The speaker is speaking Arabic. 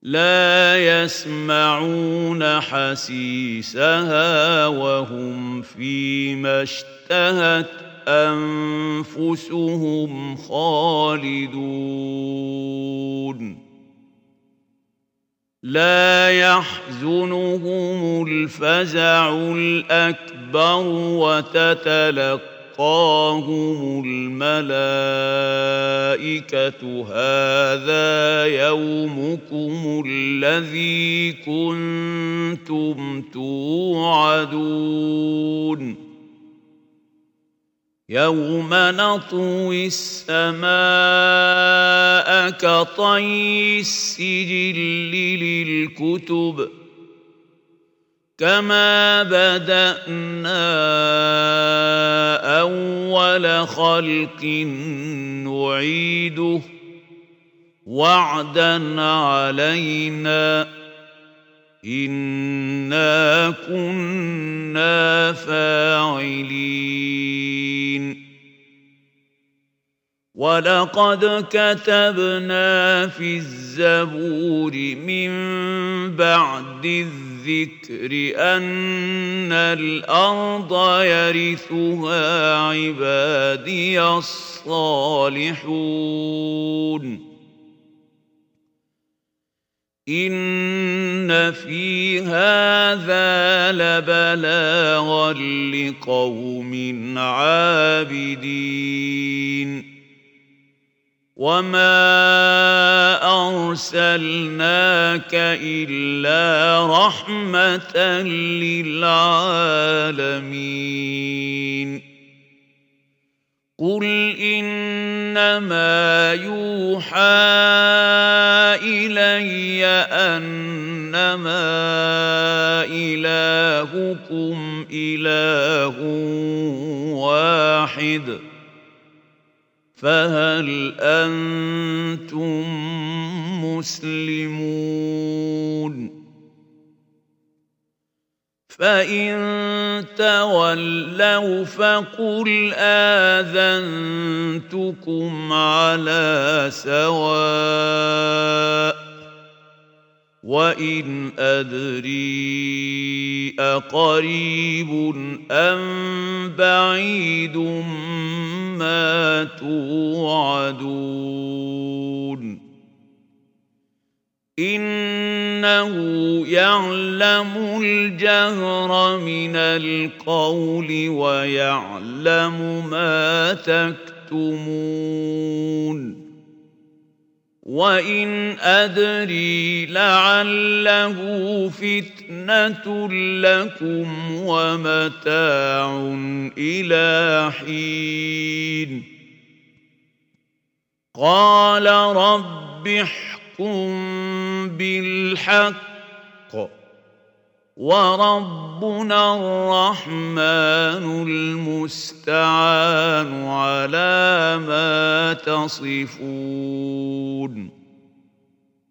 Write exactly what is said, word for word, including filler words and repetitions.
لا يسمعون حسيسها وهم فيما اشتهت أنفسهم خالدون لا يحزنهم الفزع الأكبر وتتلقاهم الملائكة هذا يومكم الذي كنتم توعدون يوم نطوي السماء كطي السجل للكتب كما بدأنا أول خلق نعيده وعدا علينا إنا كنا فاعلين ولقد كتبنا في الزبور من بعد الذكر أن الأرض يرثها عبادي الصالحون إن في هذا لبلاغا لقوم عابدين وما أرسلناك إلا رحمة للعالمين قل إنما يوحى إلي أنما إلهكم إله واحد فهل أنتم مسلمون فإن تولوا فقل آذنتكم على سواء وإن أدري أقريب أم بعيد ما توعدون إنه يعلم الجهر من القول ويعلم ما تكتمون وإن أدري لعله فتنة لكم ومتاع إلى حين قال رب احكم بالحق وربنا الرحمن المستعان على ما تصفون